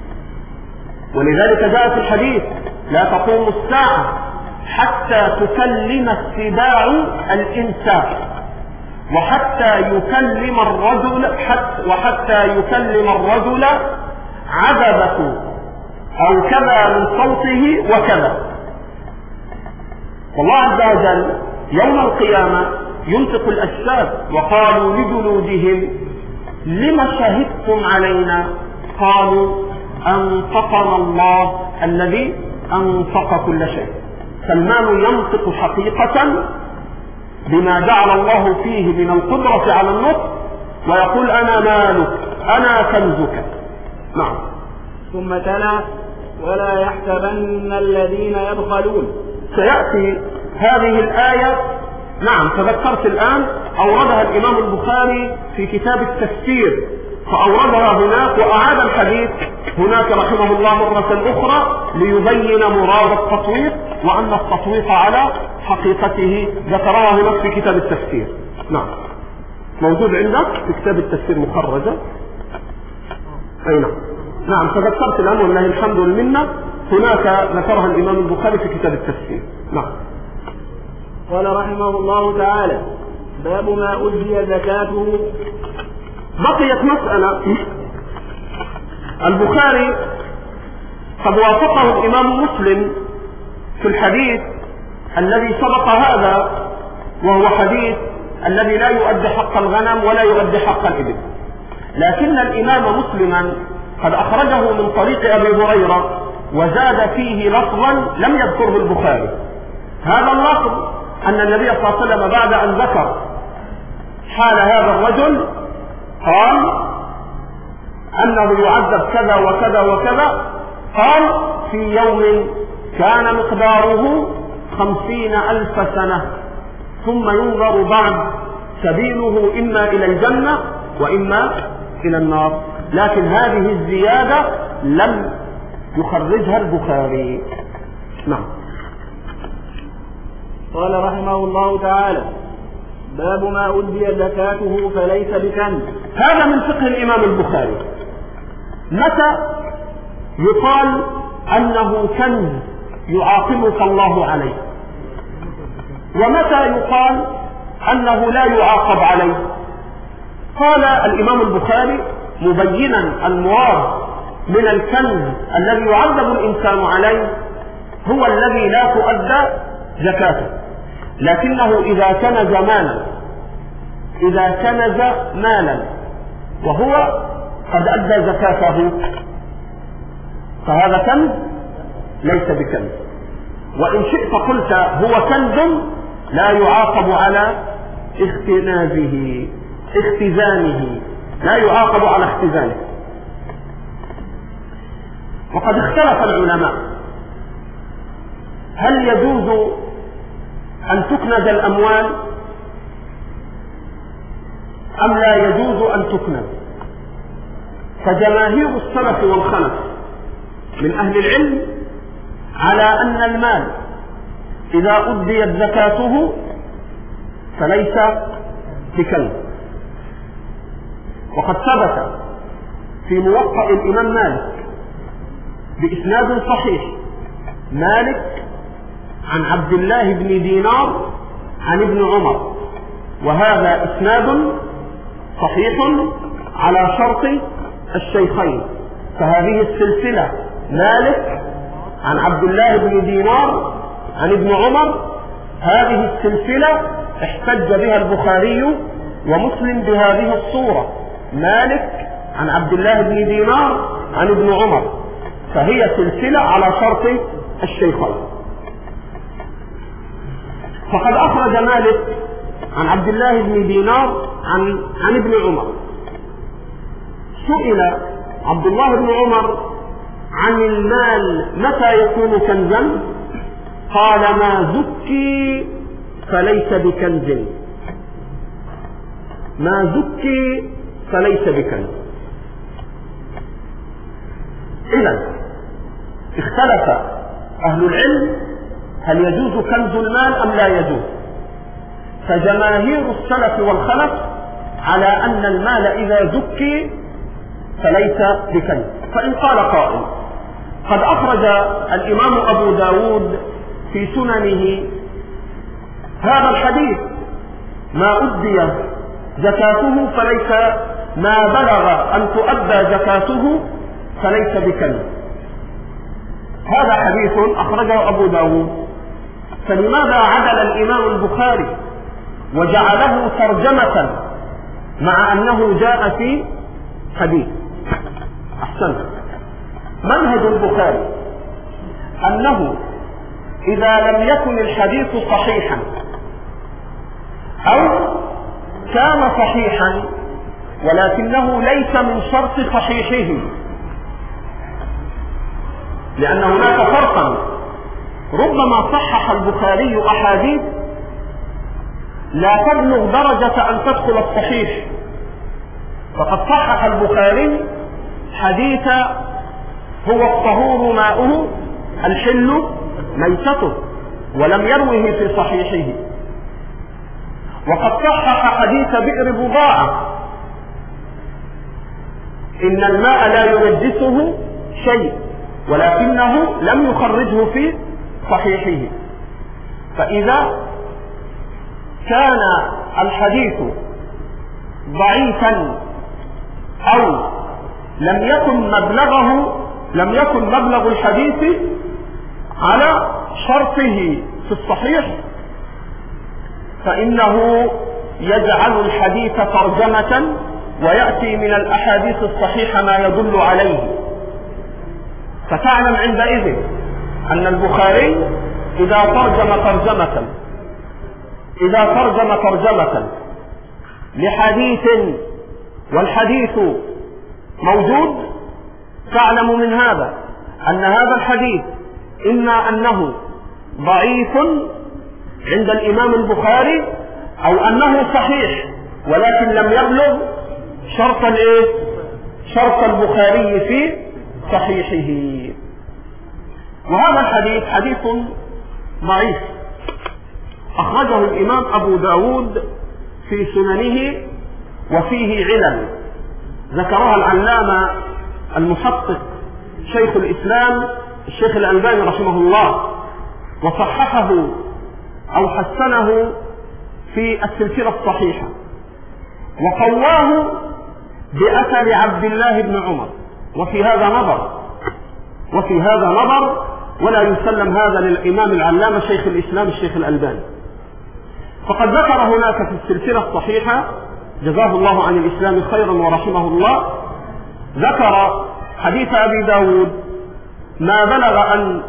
ولذلك جاء في الحديث: لا تقوم الساعة حتى تكلم السباع الإنسان، وحتى يكلم الرجل عذبه أو كذا من صوته وكذا. والله عز وجل يوم القيامة ينطق الأجساد: وقالوا لجلودهم لم شهدتم علينا؟ قالوا أنطقنا الله الذي أنطق كل شيء. فالمال ينطق حقيقة بما جعل الله فيه من القدرة على النطق، ويقول: أنا مالك أنا كنزك. نعم. ثم تلا: ولا يحسبن الذين يبخلون. سيأتي هذه الآية. نعم، تذكرت الآن أوردها الإمام البخاري في كتاب التفسير، فأوردها هناك وأعاد الحديث هناك رحمه الله مرة أخرى ليبين مراد التطويق، وأن التطويق على حقيقته ذكرها هناك في كتاب التفسير. نعم، موجود عندك في كتاب التفسير مخرجة. أي نعم. نعم، تذكرت الآن والله الحمد والمنة، هناك ذكرها الإمام البخاري في كتاب التفسير. نعم. قال رحمه الله تعالى: باب ما أدي زكاته. بقيت مسألة. البخاري قد وافقه الإمام مسلم في الحديث الذي سبق هذا، وهو حديث الذي لا يؤدي حق الغنم ولا يؤدي حق الإبل، لكن الإمام مسلما قد أخرجه من طريق أبي هريرة وزاد فيه لفظا لم يذكره البخاري. هذا اللفظ أن النبي صلى الله عليه وسلم بعد أن ذكر حال هذا الرجل قال أنه يعذب كذا وكذا وكذا، قال: في يوم كان مقداره 50,000 سنة، ثم ينظر بعد سبيله إما إلى الجنة وإما إلى النار. لكن هذه الزيادة لم يخرجها البخاري. نعم. قال رحمه الله تعالى: باب ما أدي زكاته فليس بكنز. هذا من فقه الإمام البخاري. متى يقال أنه كنز يعاقبك الله عليه، ومتى يقال أنه لا يعاقب عليه؟ قال الإمام البخاري: مبينا المراد من الكنز الذي يعذب الإنسان عليه هو الذي لا تؤدى زكاته، لكنه إذا كنز مالا وهو قد أدى زكاته فهذا كنز ليس بكنز. وإن شئت قلت هو كنز لا يعاقب على اختزانه، لا يعاقب على اختزانه. وقد اختلف العلماء هل يجوز أن تكنز الأموال أم لا يجوز أن تكنز. فجماهير السلف والخلف من أهل العلم على أن المال إذا أديت زكاته فليس بكنز. وقد ثبت في موطأ الإمام مالك بإسناد صحيح مالك عن عبد الله بن دينار عن ابن عمر، وهذا إسناد صحيح على شرط الشيخين. فهذه السلسلة مالك عن عبد الله بن دينار عن ابن عمر، هذه السلسلة احتج بها البخاري ومسلم بهذه الصورة، مالك عن عبد الله بن دينار عن ابن عمر، فهي سلسلة على شرط الشيخين. فقد أخرج مالك عن عبد الله بن دينار عن ابن عمر. سئل عبد الله بن عمر عن المال متى يكون كنزا؟ قال ما زكي فليس بكنز، ما زكي فليس بكنز. إذن اختلف أهل العلم هل يجوز كنز المال أم لا يجوز. فجماهير السلف والخلف على أن المال إذا زكي فليس بكنز. فإن قال قائل قد أخرج الإمام أبو داود في سننه هذا الحديث ما أدي زكاته فليس، ما بلغ أن تؤدى زكاته فليس بكنز، هذا حديث أخرجه أبو داود، فلماذا عدل الإمام البخاري وجعله ترجمة مع أنه جاء في حديث؟ أحسنت. منهج البخاري أنه إذا لم يكن الحديث صحيحا أو كان صحيحا ولكنه ليس من شرط صحيحه، لأن هناك فرقا، ربما صحح البخاري أحاديث لا تبلغ درجة أن تدخل الصحيح. فقد صحح البخاري حديث هو الطهور ماؤه الحل ميتته ولم يروه في صحيحه. وقد صحح حديث بئر بضاعة إن الماء لا ينجسه شيء ولكنه لم يخرجه في صحيحه. فإذا كان الحديث ضعيفا أو لم يكن مبلغ الحديث على شرطه في الصحيح فإنه يجعل الحديث ترجمة ويأتي من الأحاديث الصحيحة ما يدل عليه. فتعلم عندئذ أن البخاري إذا ترجم ترجمة لحديث والحديث موجود، تعلم من هذا أن هذا الحديث إما أنه ضعيف عند الإمام البخاري أو أنه صحيح ولكن لم يبلغ شرط البخاري في صحيحه. وهذا الحديث حديث ضعيف أخرجه الإمام أبو داود في سننه وفيه علل ذكرها العلامة المحقق شيخ الإسلام الشيخ الألباني رحمه الله، وصححه أو حسنه في السلسلة الصحيحة، وقواه بأثر عبد الله بن عمر، وفي هذا نظر ولا يسلم هذا للإمام العلامة شيخ الإسلام الشيخ الألباني. فقد ذكر هناك في السلسلة الصحيحة جزاه الله عن الإسلام خيرا ورحمه الله، ذكر حديث أبي داود ما بلغ أن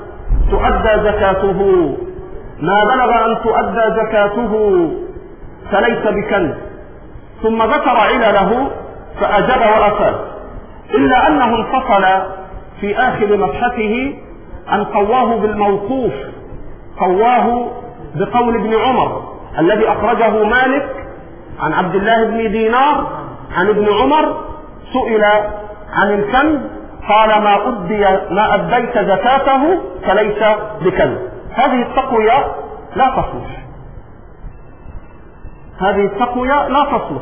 تؤدى زكاته فليس بكنز، ثم ذكر علله فأجاب وأفاد، إلا أنه انفصل في آخر مبحثه أن قواه بالموقوف، قواه بقول ابن عمر الذي أخرجه مالك عن عبد الله بن دينار عن ابن عمر، سئل عن الكنز قال ما أديت زكاته فليس بكنز. هذه التقوية لا تصلح،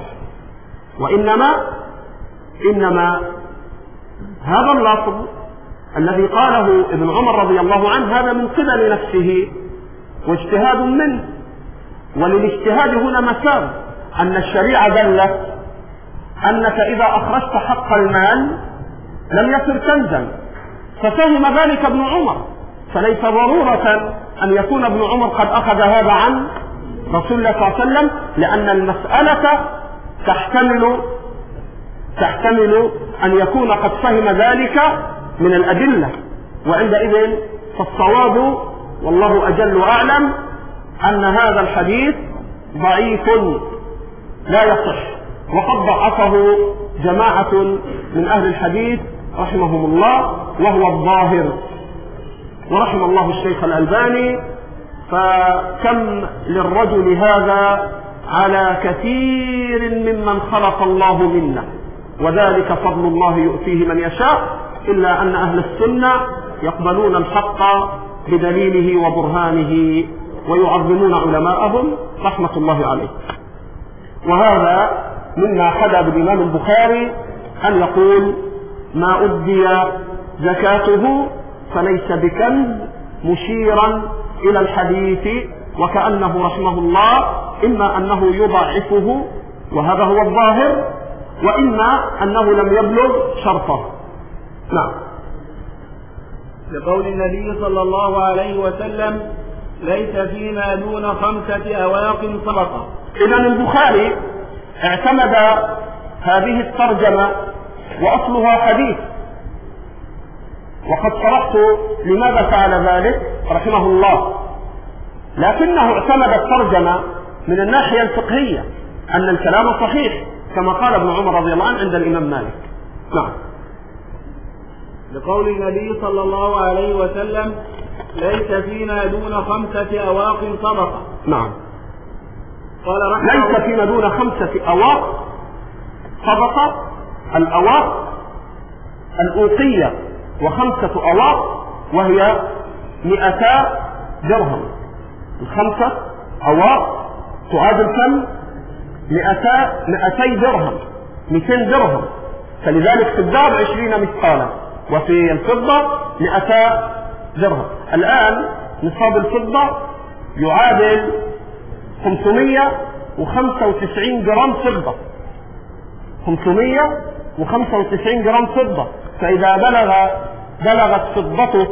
وإنما هذا اللفظ الذي قاله ابن عمر رضي الله عنه هذا من قبل نفسه واجتهاد منه، وللاجتهاد هنا مسار، أن الشريعة دلت أنك إذا أخرجت حق المال لم يصر كنزا، ففهم ذلك ابن عمر، فليس ضرورة أن يكون ابن عمر قد أخذ هذا عن رسول الله صلى الله عليه وسلم، لأن المسألة تحتمل أن يكون قد فهم ذلك من الأدلة، وعندئذ فالصواب والله أجل وأعلم أن هذا الحديث ضعيف لا يصح، وقد ضعفه جماعة من أهل الحديث رحمهم الله، وهو الظاهر، ورحم الله الشيخ الألباني، فكم للرجل هذا على كثير ممن خلق الله منه، وذلك فضل الله يؤتيه من يشاء، إلا أن أهل السنة يقبلون الحق بدليله وبرهانه ويعظمون علماءهم رحمة الله عليه. وهذا مما حدا بالإمام البخاري أن يقول ما أدي زكاته فليس بكنز، مشيرا إلى الحديث، وكأنه رحمه الله إما أنه يضعفه وهذا هو الظاهر، وإما أنه لم يبلغ شرطه. نعم. لقول النبي صلى الله عليه وسلم ليس فيما دون 5 أواق صدقة. إذن البخاري اعتمد هذه الترجمة وأصلها حديث، وقد شرحت لماذا فعل ذلك رحمه الله، لكنه اعتمد الترجمة من الناحية الفقهية أن الكلام صحيح كما قال ابن عمر رضي الله عنه عند الإمام مالك. نعم. لقول النبي صلى الله عليه وسلم ليس فيما دون 5 أواق صدقة. نعم. قال ليس فيما دون 5 أواق صدقة. الأواق الأوقية، و5 أواق وهي 200 درهم. 5 أواق تعادل كم؟ 200 درهم، 200 درهم. فلذلك في الذهب 20 مثقالا، وفي الفضة 200 درهم. الآن نصاب الفضة يعادل 595 جرام فضة، 595 جرام فضة. فإذا بلغت فضتك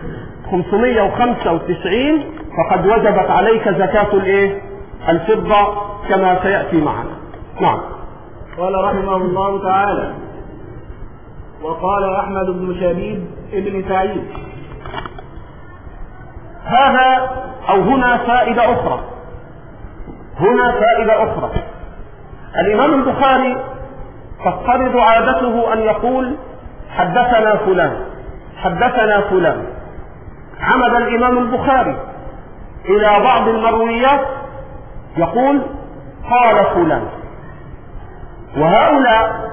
595 فقد وجبت عليك زكاة الفضة كما سيأتي معنا. نعم. قال رحمه الله تعالى: وقال أحمد بن شبيب ابن سعيد. هذا أو هنا فائدة أخرى. الإمام البخاري تضطرد عادته أن يقول حدثنا فلان. عمد الإمام البخاري إلى بعض المرويات يقول قال فلان، وهؤلاء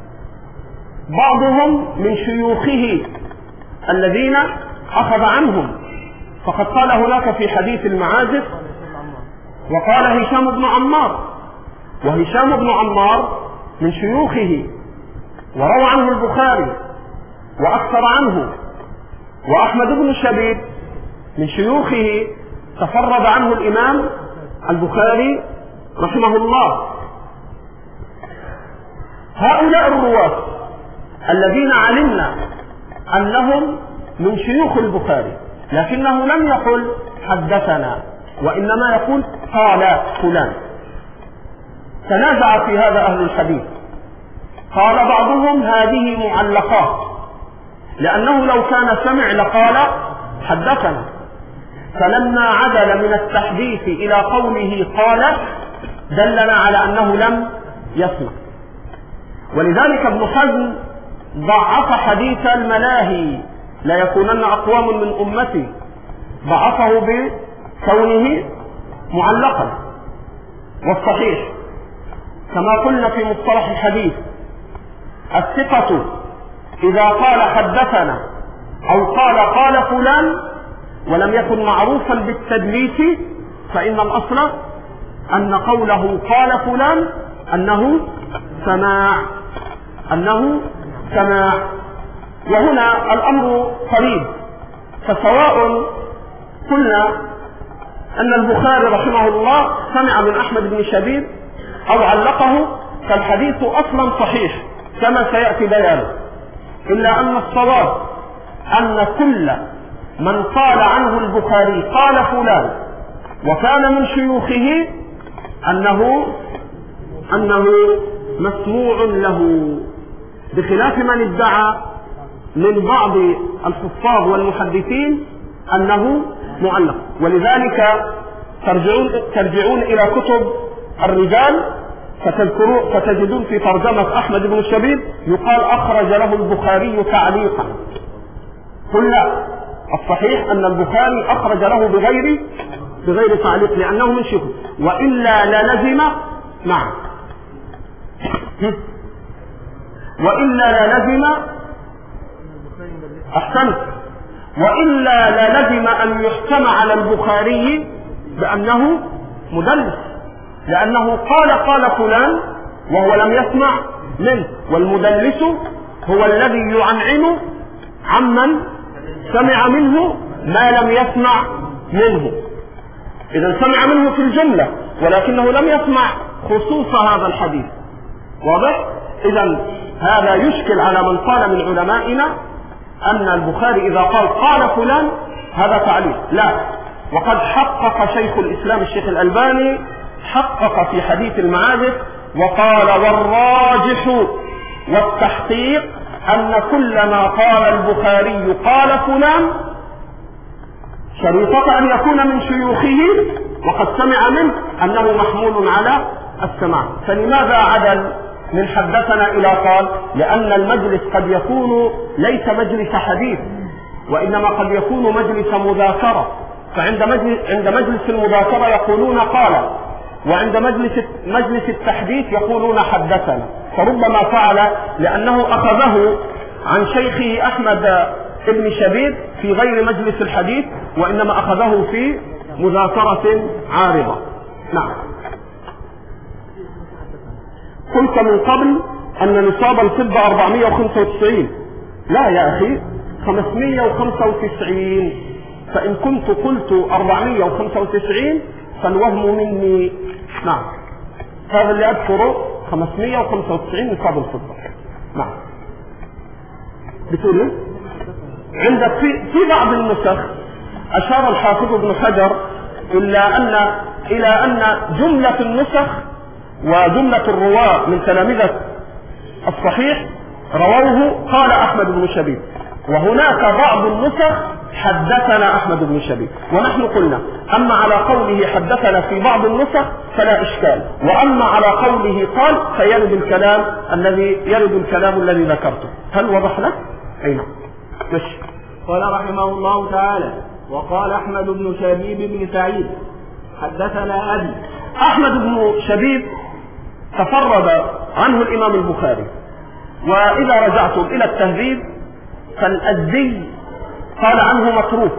بعضهم من شيوخه الذين أخذ عنهم، فقد قال هناك في حديث المعازف وقال هشام بن عمار، وهشام بن عمار من شيوخه وروى عنه البخاري وأكثر عنه، وأحمد بن شبيب من شيوخه تفرد عنه الإمام البخاري رحمه الله. هؤلاء الرواة الذين علمنا أنهم من شيوخ البخاري، لكنه لم يقل حدثنا، وإنما يقول قال فلان. تنازع في هذا أهل الحديث، قال بعضهم هذه معلقات، لأنه لو كان سمع لقال حدثنا، فلما عدل من التحديث إلى قوله قال دلنا على أنه لم يسمع. ولذلك ابن حزم ضعف حديث الملاهي لا يكونن أقوام من أمتي، ضعفه بكونه معلقا. والصحيح كما قلنا في مصطلح الحديث الثقة إذا قال حدثنا أو قال فلان ولم يكن معروفا بالتدليس فإن الأصل أن قوله قال فلان أنه سماع. وهنا الأمر قريب، فسواء قلنا أن البخاري رحمه الله سمع من أحمد بن شبيب أو علقه، فالحديث أصلا صحيح كما سيأتي بيانه، إلا أن الصواب أن كل من قال عنه البخاري قال فلان وكان من شيوخه أنه مسموع له، بخلاف من ادعى من بعض الحفاظ والمحدثين أنه معلق. ولذلك ترجعون إلى كتب الرجال فتجدون في ترجمة أحمد بن شبيب يقال أخرج له البخاري تعليقا. قل لا، الصحيح أن البخاري أخرج له بغير تعليق لأنه من شيخه، وإلا للزم أحسنت، وإلا للزم أن يحكم على البخاري بأنه مدلس، لأنه قال فلان وهو لم يسمع منه، والمدلس هو الذي يعنعن عمن سمع منه ما لم يسمع منه. إذا سمع منه في الجملة ولكنه لم يسمع خصوص هذا الحديث. واضح؟ إذا هذا يشكل على من قال من علمائنا أن البخاري إذا قال فلان هذا تعليق، لا، وقد حقق شيخ الإسلام الشيخ الألباني حقق في حديث المعاجز وقال والراجح والتحقيق أن كل ما قال البخاري قال فلان شريطة أن يكون من شيوخه وقد سمع منه أنه محمول على السماع. فلماذا عدل من حدثنا إلى قال؟ لأن المجلس قد يكون ليس مجلس حديث، وإنما قد يكون مجلس مذاكرة، فعند مجلس المذاكرة يقولون قال، وعند مجلس التحديث يقولون حدثنا، فربما فعل لأنه أخذه عن شيخه أحمد ابن شبيب في غير مجلس الحديث، وإنما أخذه في مذاكرة عارضة. نعم. قلت من قبل أن نصاب الفضة 495. لا يا أخي، 595. فإن كنت قلت 495 فالوهم مني. نعم، هذا اللي أذكره 595 نصاب الفضة. نعم. بتقول عندك في بعض النسخ أشار الحافظ ابن حجر إلى أن جملة النسخ وجملة الرواة من تلامذة الصحيح رووه قال أحمد بن شبيب، وهناك بعض النسخ حدثنا أحمد بن شبيب. ونحن قلنا أما على قوله حدثنا في بعض النسخ فلا إشكال، وأما على قوله قال فيرد الكلام الذي ذكرته. هل وضح لك؟ أي نعم. ماشي. قال رحمه الله تعالى: وقال أحمد بن شبيب بن سعيد حدثنا أبي. أحمد بن شبيب تفرد عنه الإمام البخاري، وإذا رجعتم إلى التهذيب فالأزدي قال عنه متروك،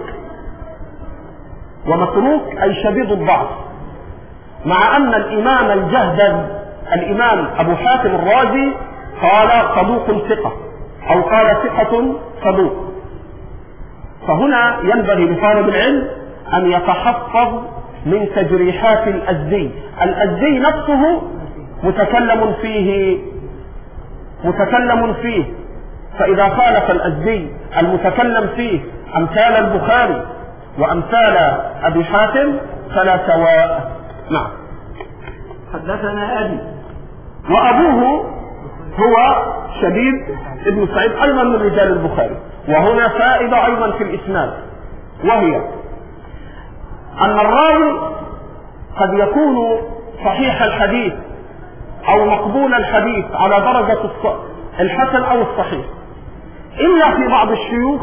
ومتروك أي شديد الضعف، مع أن الإمام الجهدد الإمام أبو حاتم الرازي قال صدوق ثقة، أو قال ثقة صدوق. فهنا ينبغي لطالب العلم أن يتحفظ من تجريحات الأزدي. الأزدي نفسه متكلم فيه متكلم فيه، فإذا خالف الأزدي المتكلم فيه أمثال البخاري وأمثال أبي حاتم فلا سواء. نعم. حدثنا أبي، وأبوه هو شبيب ابن سعيد أيضا من رجال البخاري. وهنا فائدة أيضا في الإسناد، وهي أن الراوي قد يكون صحيح الحديث أو مقبول الحديث على درجة الحسن أو الصحيح، إلا في بعض الشيوخ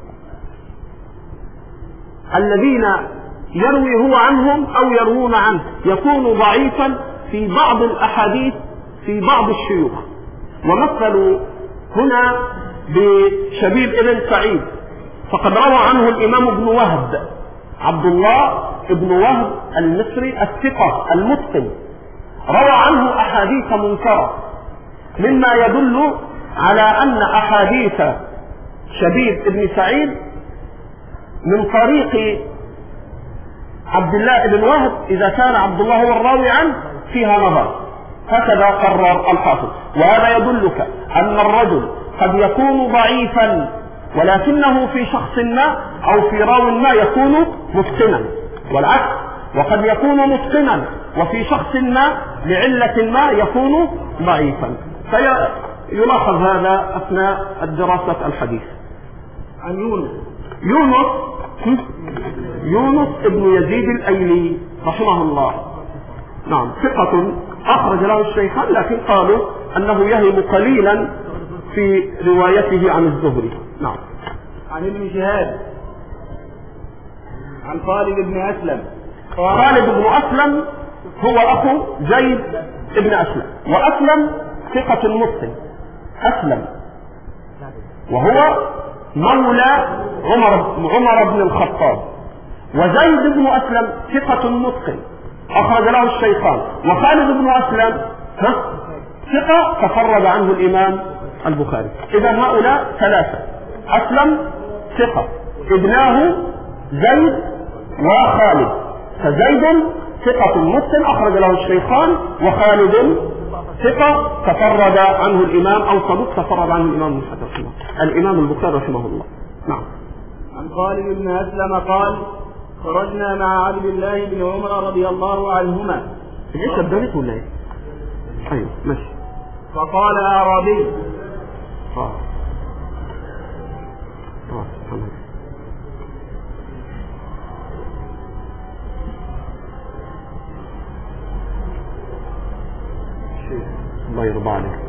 الذين يروي هو عنهم أو يروون عنه يكون ضعيفا في بعض الأحاديث في بعض الشيوخ. ومثلوا هنا بشبيب ابن سعيد، فقد روى عنه الإمام ابن وهب، عبد الله ابن وهب المصري الثقة المتقن، روى عنه أحاديث منكرة، مما يدل على أن أحاديث شبيب ابن سعيد من طريق عبد الله بن وهب إذا كان عبد الله هو الراوي عنه فيها نظر، هكذا قرر الحافظ. وهذا يدلك أن الرجل قد يكون ضعيفا ولكنه في شخص ما أو في راو ما يكون متقنا، والعكس، وقد يكون متقنا وفي شخص ما لعلة ما يكون ضعيفا. فيلاحظ هذا أثناء الدراسة الحديث. عن يونس ابن يزيد الأيلي رحمه الله، نعم، ثقة أخرج له الشيخان، لكن قالوا أنه يهم قليلا في روايته عن الزهري. نعم. عن ابن شهاب عن خالد بن أسلم. خالد بن أسلم هو أخو زيد بن أسلم، وأسلم ثقة متقن، أسلم وهو مولى عمر بن الخطاب، وزيد بن أسلم ثقة متقن أخرج له الشيخان، وخالد بن أسلم ثقة تفرد عنه الإمام البخاري. إذا هؤلاء ثلاثة، أسلم ثقة، ابناه زيد وخالد، فزيد ثقة متقن أخرج له الشيخان، وخالد ثقة تفرد عنه الإمام أو صدوق تفرد عنه الإمام البخاري رحمه الله. نعم. عن خالد بن أسلم قال: خرجنا مع عبد الله بن عمر رضي الله عنهما. ايش الدرس ولا ايه؟ ايوه ماشي. فقال أعرابي: الله يرضى عليك.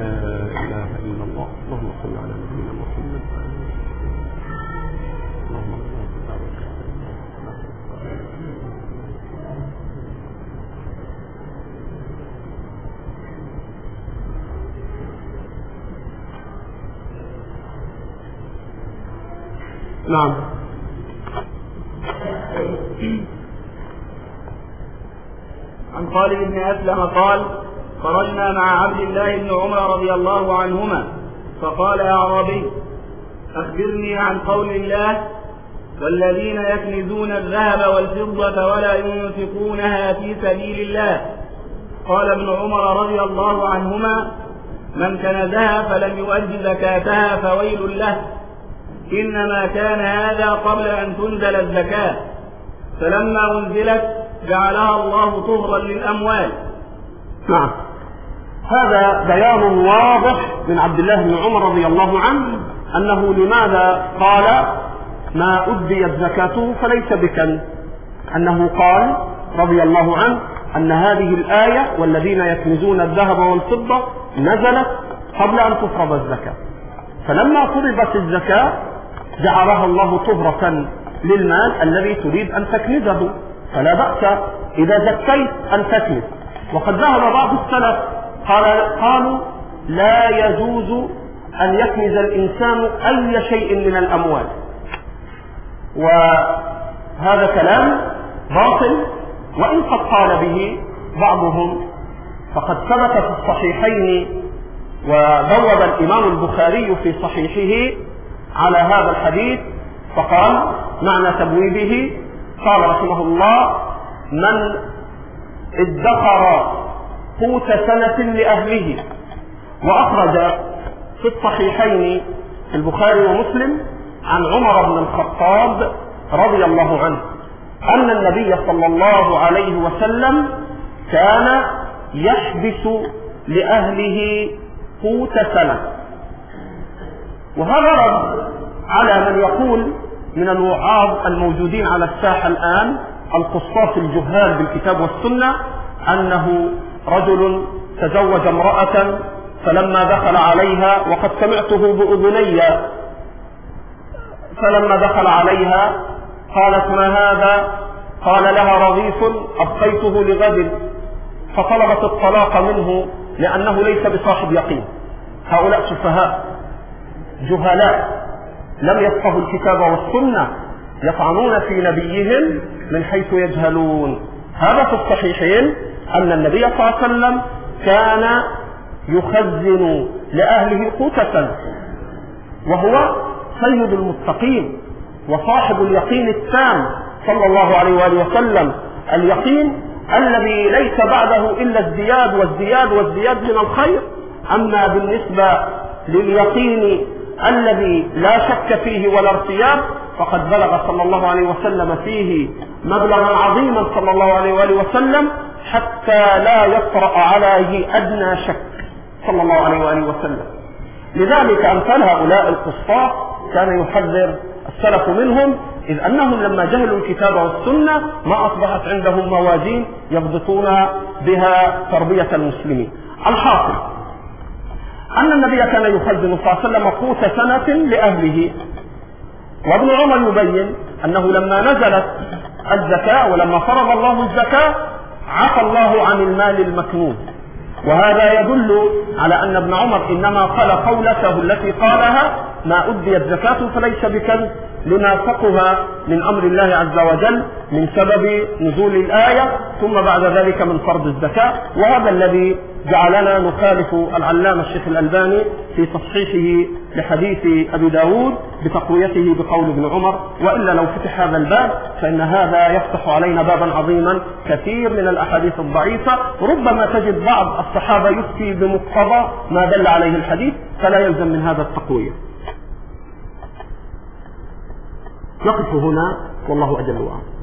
إله إلا الله. اللهم صل على نبينا محمد. نعم. عن خالد بن أسلم قال: خرجنا مع عبد الله بن عمر رضي الله عنهما فقال يا أعرابي أخبرني عن قول الله: والذين يكنزون الذهب والفضة ولا ينفقونها في سبيل الله. قال ابن عمر رضي الله عنهما: من كنزها فلم يؤد زكاتها فويل له، إنما كان هذا قبل أن تنزل الزكاة، فلما أنزلت جعلها الله طهرا للأموال. نعم. هذا بيان واضح من عبد الله بن عمر رضي الله عنه أنه لماذا قال ما أديت زكاته فليس بكنز، أنه قال رضي الله عنه أن هذه الآية والذين يكنزون الذهب والفضة نزلت قبل أن تفرض الزكاة، فلما فرضت الزكاة جعلها الله طهرة للمال الذي تريد أن تكنزه، فلا بأس إذا زكيت أن تكنز. وقد ذهب بعض السلف قالوا لا يجوز أن يكنز الإنسان أي شيء من الأموال، وهذا كلام باطل وإن قد قال به بعضهم. فقد ثبت في الصحيحين وبوب الإمام البخاري في صحيحه على هذا الحديث فقال معنى تبويبه: قال رحمه الله: من ادخر قوت سنة لأهله. وأخرج في الصحيحين في البخاري ومسلم عن عمر بن الخطاب رضي الله عنه أن النبي صلى الله عليه وسلم كان يحبس لأهله قوت سنة. وهذا رد على من يقول من الوعاظ الموجودين على الساحة الآن القصاص الجهال بالكتاب والسنة أنه رجل تزوج امرأة فلما دخل عليها، وقد سمعته بأذني، فلما دخل عليها قالت: ما هذا؟ قال لها: رغيف أبقيته لغد، فطلبت الطلاق منه لأنه ليس بصاحب يقين. هؤلاء سفهاء جهلاء لم يفقهوا الكتاب والسنة، يطعنون في نبيهم من حيث يجهلون. هذا في الصحيحين أن النبي صلى الله عليه وسلم كان يخزن لأهله قوت سنة، وهو سيد المتقين وصاحب اليقين التام صلى الله عليه وآله وسلم، اليقين الذي ليس بعده إلا الزياد والزياد والزياد من الخير. أما بالنسبة لليقين الذي لا شك فيه ولا ارتياب فقد بلغ صلى الله عليه وسلم فيه مبلغا عظيما صلى الله عليه وآله وسلم حتى لا يطرأ عليه أدنى شك صلى الله عليه وآله وسلم. لذلك أمثال هؤلاء القصاص كان يحذر السلف منهم، إذ أنهم لما جهلوا الكتاب والسنة ما أصبحت عندهم موازين يضبطون بها تربية المسلمين. الحاصل أن النبي كان يخزن صلى الله عليه وسلم قوت سنة لأهله. وابن عمر يبين أنه لما نزلت الزكاة ولما فرض الله الزكاة عفى الله عن المال المكنون. وهذا يدل على أن ابن عمر إنما قال قولته التي قالها: ما أديت زكاة فليس بكنز، لما فقها من أمر الله عز وجل من سبب نزول الآية ثم بعد ذلك من فرض الزكاة. وهذا الذي جعلنا نخالف العلامة الشيخ الألباني في تصحيحه لحديث أبي داود بتقويته بقول ابن عمر. وإلا لو فتح هذا الباب فإن هذا يفتح علينا بابا عظيما، كثير من الأحاديث الضعيفة ربما تجد بعض الصحابة يفتي بمقتضى ما دل عليه الحديث، فلا يلزم من هذا التقوية. نقف هنا والله أجل وأعلم.